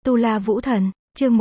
Tu La Vũ Thần, chương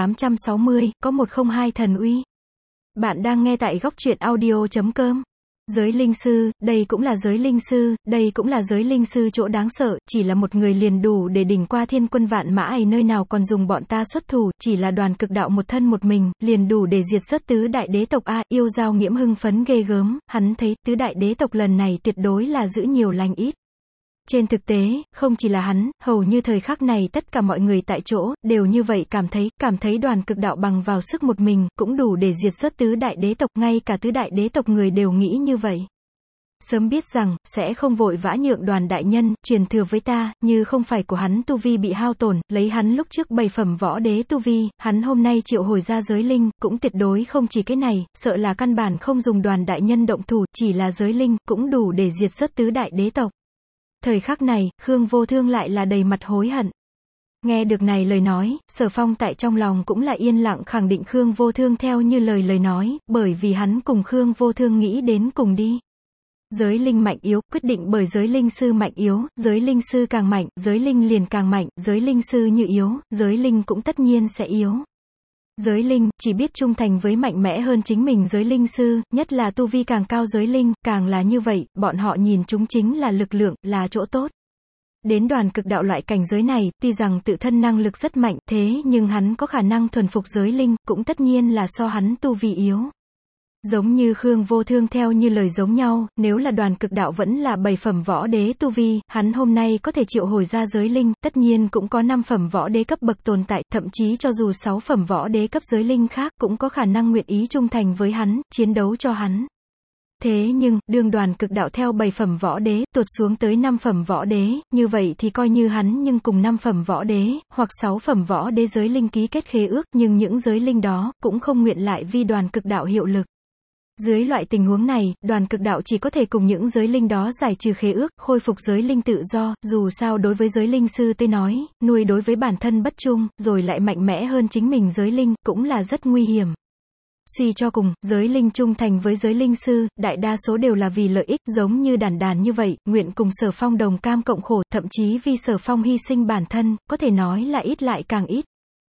1860, có 102 thần uy. Bạn đang nghe tại góc truyện audio.com. Giới linh sư, đây cũng là giới linh sư, đây cũng là giới linh sư chỗ đáng sợ, chỉ là một người liền đủ để đỉnh qua thiên quân vạn mã ai nơi nào còn dùng bọn ta xuất thủ, chỉ là Đoàn Cực Đạo một thân một mình, liền đủ để diệt rớt tứ đại đế tộc a. Yêu Dao Nghiễm hưng phấn ghê gớm, hắn thấy tứ đại đế tộc lần này tuyệt đối là giữ nhiều lành ít. Trên thực tế, không chỉ là hắn, hầu như thời khắc này tất cả mọi người tại chỗ, đều như vậy cảm thấy Đoàn Cực Đạo bằng vào sức một mình, cũng đủ để diệt rớt tứ đại đế tộc, ngay cả tứ đại đế tộc người đều nghĩ như vậy. Sớm biết rằng, sẽ không vội vã nhượng Đoàn đại nhân, truyền thừa với ta, như không phải của hắn tu vi bị hao tổn, lấy hắn lúc trước 7 phẩm võ đế tu vi, hắn hôm nay triệu hồi ra giới linh, cũng tuyệt đối không chỉ cái này, sợ là căn bản không dùng Đoàn đại nhân động thủ, chỉ là giới linh, cũng đủ để diệt rớt tứ đại đế tộc. Thời khắc này, Khương Vô Thương lại là đầy mặt hối hận. Nghe được này lời nói, Sở Phong tại trong lòng cũng là yên lặng khẳng định Khương Vô Thương theo như lời nói, bởi vì hắn cùng Khương Vô Thương nghĩ đến cùng đi. Giới linh mạnh yếu, quyết định bởi giới linh sư mạnh yếu, giới linh sư càng mạnh, giới linh liền càng mạnh, giới linh sư như yếu, giới linh cũng tất nhiên sẽ yếu. Giới linh, chỉ biết trung thành với mạnh mẽ hơn chính mình giới linh sư, nhất là tu vi càng cao giới linh, càng là như vậy, bọn họ nhìn chúng chính là lực lượng, là chỗ tốt. Đến Đoàn Cực Đạo loại cảnh giới này, tuy rằng tự thân năng lực rất mạnh, thế nhưng hắn có khả năng thuần phục giới linh, cũng tất nhiên là so hắn tu vi yếu. Giống như Khương Vô Thương theo như lời giống nhau, nếu là Đoàn Cực Đạo vẫn là 7 phẩm võ đế tu vi, hắn hôm nay có thể triệu hồi ra giới linh, tất nhiên cũng có 5 phẩm võ đế cấp bậc tồn tại, thậm chí cho dù 6 phẩm võ đế cấp giới linh khác, cũng có khả năng nguyện ý trung thành với hắn, chiến đấu cho hắn. Thế nhưng, đương Đoàn Cực Đạo theo 7 phẩm võ đế, tụt xuống tới 5 phẩm võ đế, như vậy thì coi như hắn nhưng cùng 5 phẩm võ đế, hoặc 6 phẩm võ đế giới linh ký kết khế ước, nhưng những giới linh đó, cũng không nguyện lại vì Đoàn Cực Đạo hiệu lực. Dưới loại tình huống này, Đoàn Cực Đạo chỉ có thể cùng những giới linh đó giải trừ khế ước, khôi phục giới linh tự do, dù sao đối với giới linh sư tới nói, nuôi đối với bản thân bất trung, rồi lại mạnh mẽ hơn chính mình giới linh, cũng là rất nguy hiểm. Suy cho cùng, giới linh trung thành với giới linh sư, đại đa số đều là vì lợi ích, giống như Đản Đản như vậy, nguyện cùng Sở Phong đồng cam cộng khổ, thậm chí vì Sở Phong hy sinh bản thân, có thể nói là ít lại càng ít.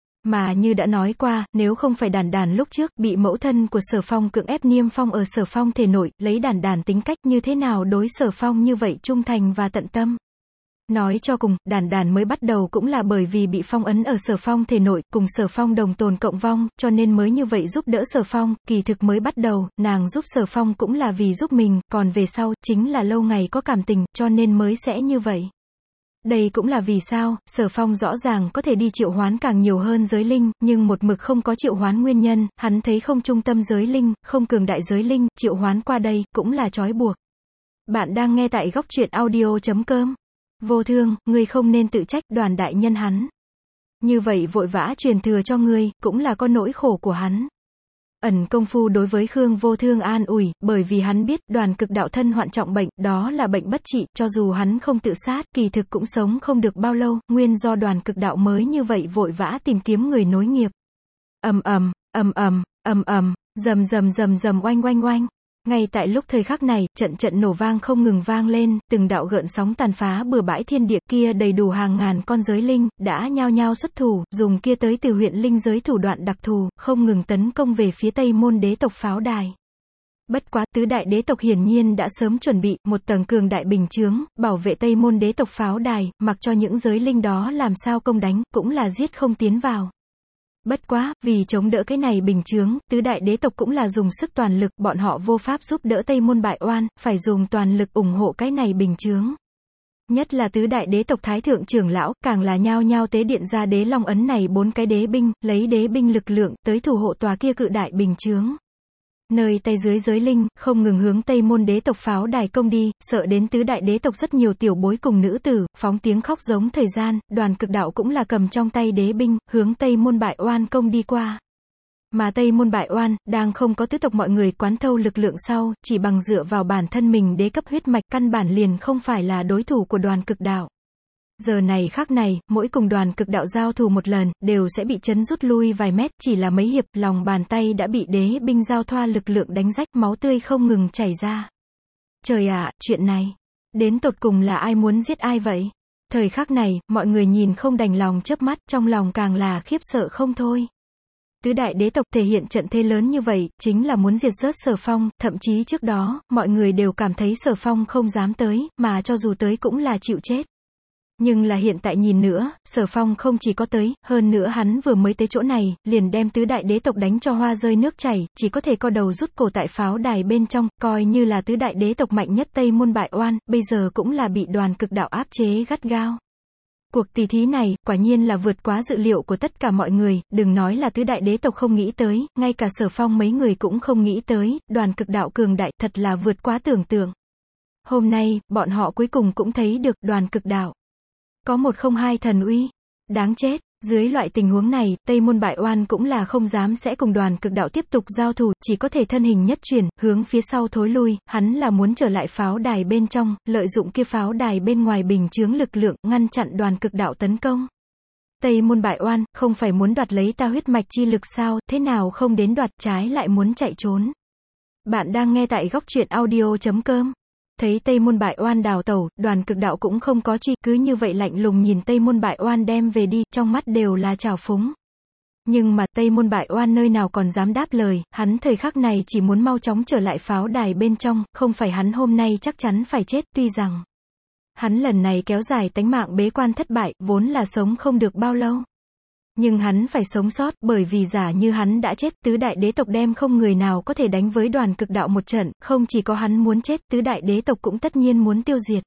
Mà như đã nói qua, nếu không phải Đản Đản lúc trước bị mẫu thân của Sở Phong cưỡng ép niêm phong ở Sở Phong thể nội, lấy Đản Đản tính cách như thế nào đối Sở Phong như vậy trung thành và tận tâm. Nói cho cùng, Đản Đản mới bắt đầu cũng là bởi vì bị phong ấn ở Sở Phong thể nội, cùng Sở Phong đồng tồn cộng vong, cho nên mới như vậy giúp đỡ Sở Phong, kỳ thực mới bắt đầu, nàng giúp Sở Phong cũng là vì giúp mình, còn về sau, chính là lâu ngày có cảm tình, cho nên mới sẽ như vậy. Đây cũng là vì sao, Sở Phong rõ ràng có thể đi triệu hoán càng nhiều hơn giới linh, nhưng một mực không có triệu hoán nguyên nhân, hắn thấy không trung tâm giới linh, không cường đại giới linh, triệu hoán qua đây, cũng là trói buộc. Bạn đang nghe tại góc truyện audio.com. Vô Thương, ngươi không nên tự trách Đoàn đại nhân hắn. Như vậy vội vã truyền thừa cho ngươi, cũng là có nỗi khổ của hắn. Ẩn công phu đối với Khương Vô Thương an ủi, bởi vì hắn biết Đoàn Cực Đạo thân hoạn trọng bệnh, đó là bệnh bất trị, cho dù hắn không tự sát, kỳ thực cũng sống không được bao lâu, nguyên do Đoàn Cực Đạo mới như vậy vội vã tìm kiếm người nối nghiệp. Ầm ầm, ầm ầm, ầm ầm, rầm rầm rầm rầm oanh oanh oanh. Ngay tại lúc thời khắc này, trận nổ vang không ngừng vang lên, từng đạo gợn sóng tàn phá bừa bãi thiên địa kia đầy đủ hàng ngàn con giới linh, đã nhao nhao xuất thủ, dùng kia tới từ huyện linh giới thủ đoạn đặc thù, không ngừng tấn công về phía Tây Môn đế tộc pháo đài. Bất quá, tứ đại đế tộc hiển nhiên đã sớm chuẩn bị, một tầng cường đại bình chướng, bảo vệ Tây Môn đế tộc pháo đài, mặc cho những giới linh đó làm sao công đánh, cũng là giết không tiến vào. Bất quá, vì chống đỡ cái này bình chướng, tứ đại đế tộc cũng là dùng sức toàn lực, bọn họ vô pháp giúp đỡ Tây Môn bại oan, phải dùng toàn lực ủng hộ cái này bình chướng. Nhất là tứ đại đế tộc thái thượng trưởng lão, càng là nhao nhao tế điện ra đế long ấn này 4 cái đế binh, lấy đế binh lực lượng, tới thủ hộ tòa kia cự đại bình chướng. Nơi tay dưới giới linh, không ngừng hướng Tây Môn đế tộc pháo đài công đi, sợ đến tứ đại đế tộc rất nhiều tiểu bối cùng nữ tử, phóng tiếng khóc giống thời gian, Đoàn Cực Đạo cũng là cầm trong tay đế binh, hướng Tây Môn bại oan công đi qua. Mà Tây Môn bại oan, đang không có tứ tộc mọi người quán thâu lực lượng sau, chỉ bằng dựa vào bản thân mình đế cấp huyết mạch căn bản liền không phải là đối thủ của Đoàn Cực Đạo. Giờ này khắc này, mỗi cùng Đoàn Cực Đạo giao thủ một lần, đều sẽ bị chấn rút lui vài mét, chỉ là mấy hiệp, lòng bàn tay đã bị đế binh giao thoa lực lượng đánh rách, máu tươi không ngừng chảy ra. Trời ạ, chuyện này, đến tột cùng là ai muốn giết ai vậy? Thời khắc này, mọi người nhìn không đành lòng chớp mắt, trong lòng càng là khiếp sợ không thôi. Tứ đại đế tộc thể hiện trận thế lớn như vậy, chính là muốn diệt rớt Sở Phong, thậm chí trước đó, mọi người đều cảm thấy Sở Phong không dám tới, mà cho dù tới cũng là chịu chết. Nhưng là hiện tại nhìn nữa, Sở Phong không chỉ có tới, hơn nữa hắn vừa mới tới chỗ này, liền đem tứ đại đế tộc đánh cho hoa rơi nước chảy, chỉ có thể co đầu rút cổ tại pháo đài bên trong, coi như là tứ đại đế tộc mạnh nhất Tây Môn Bại Oan, bây giờ cũng là bị Đoàn Cực Đạo áp chế gắt gao. Cuộc tỷ thí này, quả nhiên là vượt quá dự liệu của tất cả mọi người, đừng nói là tứ đại đế tộc không nghĩ tới, ngay cả Sở Phong mấy người cũng không nghĩ tới, Đoàn Cực Đạo cường đại, thật là vượt quá tưởng tượng. Hôm nay, bọn họ cuối cùng cũng thấy được, Đoàn Cực Đạo có 102 thần uy. Đáng chết, dưới loại tình huống này, Tây Môn Bại Oan cũng là không dám sẽ cùng Đoàn Cực Đạo tiếp tục giao thủ, chỉ có thể thân hình nhất chuyển, hướng phía sau thối lui, hắn là muốn trở lại pháo đài bên trong, lợi dụng kia pháo đài bên ngoài bình chướng lực lượng, ngăn chặn Đoàn Cực Đạo tấn công. Tây Môn Bại Oan, không phải muốn đoạt lấy ta huyết mạch chi lực sao, thế nào không đến đoạt, trái lại muốn chạy trốn. Bạn đang nghe tại góc truyện audio.com. Thấy Tây Môn Bại Oan đào tẩu, Đoàn Cực Đạo cũng không có truy, cứ như vậy lạnh lùng nhìn Tây Môn Bại Oan đem về đi, trong mắt đều là trào phúng. Nhưng mà, Tây Môn Bại Oan nơi nào còn dám đáp lời, hắn thời khắc này chỉ muốn mau chóng trở lại pháo đài bên trong, không phải hắn hôm nay chắc chắn phải chết, tuy rằng hắn lần này kéo dài tánh mạng bế quan thất bại, vốn là sống không được bao lâu. Nhưng hắn phải sống sót, bởi vì giả như hắn đã chết, tứ đại đế tộc đem không người nào có thể đánh với Đoàn Cực Đạo một trận, không chỉ có hắn muốn chết, tứ đại đế tộc cũng tất nhiên muốn tiêu diệt.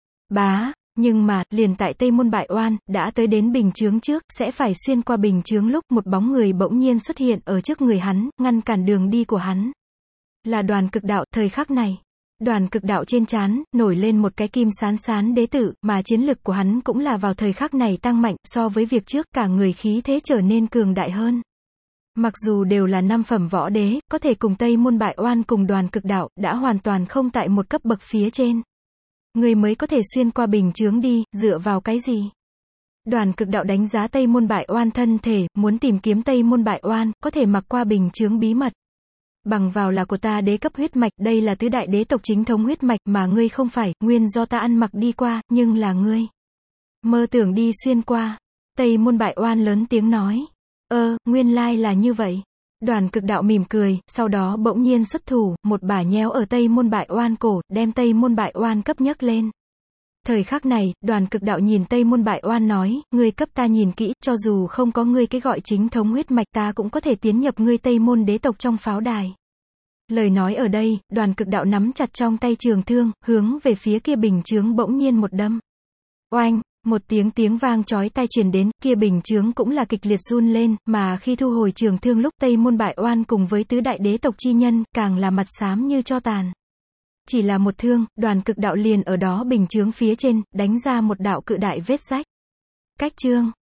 Nhưng mà, liền tại Tây Môn Bại Oan, đã tới đến bình chướng trước, sẽ phải xuyên qua bình chướng lúc một bóng người bỗng nhiên xuất hiện ở trước người hắn, ngăn cản đường đi của hắn. Là Đoàn Cực Đạo, thời khắc này. Đoàn Cực Đạo trên trán, nổi lên một cái kim sán sán đế tử, mà chiến lực của hắn cũng là vào thời khắc này tăng mạnh, so với việc trước, cả người khí thế trở nên cường đại hơn. Mặc dù đều là 5 phẩm võ đế, có thể cùng Tây Môn Bại Oan cùng Đoàn Cực Đạo, đã hoàn toàn không tại một cấp bậc phía trên. Người mới có thể xuyên qua bình chướng đi, dựa vào cái gì? Đoàn Cực Đạo đánh giá Tây Môn Bại Oan thân thể, muốn tìm kiếm Tây Môn Bại Oan, có thể mặc qua bình chướng bí mật. Bằng vào là của ta đế cấp huyết mạch, đây là tứ đại đế tộc chính thống huyết mạch mà ngươi không phải, nguyên do ta ăn mặc đi qua, nhưng là ngươi mơ tưởng đi xuyên qua. Tây Môn Bại Oan lớn tiếng nói. Nguyên lai là như vậy. Đoàn Cực Đạo mỉm cười, sau đó bỗng nhiên xuất thủ, một bả nhéo ở Tây Môn Bại Oan cổ, đem Tây Môn Bại Oan cấp nhấc lên. Thời khắc này, Đoàn Cực Đạo nhìn Tây Môn Bại Oan nói, ngươi cấp ta nhìn kỹ, cho dù không có ngươi cái gọi chính thống huyết mạch ta cũng có thể tiến nhập ngươi Tây Môn đế tộc trong pháo đài. Lời nói ở đây, Đoàn Cực Đạo nắm chặt trong tay trường thương, hướng về phía kia bình chướng bỗng nhiên một đâm. Oanh, một tiếng vang chói tai truyền đến, kia bình chướng cũng là kịch liệt run lên, mà khi thu hồi trường thương lúc Tây Môn Bại Oan cùng với tứ đại đế tộc chi nhân, càng là mặt xám như tro tàn. Chỉ là một thương, Đoàn Cực Đạo liền ở đó bình chướng phía trên, đánh ra một đạo cự đại vết rách. Cách chương.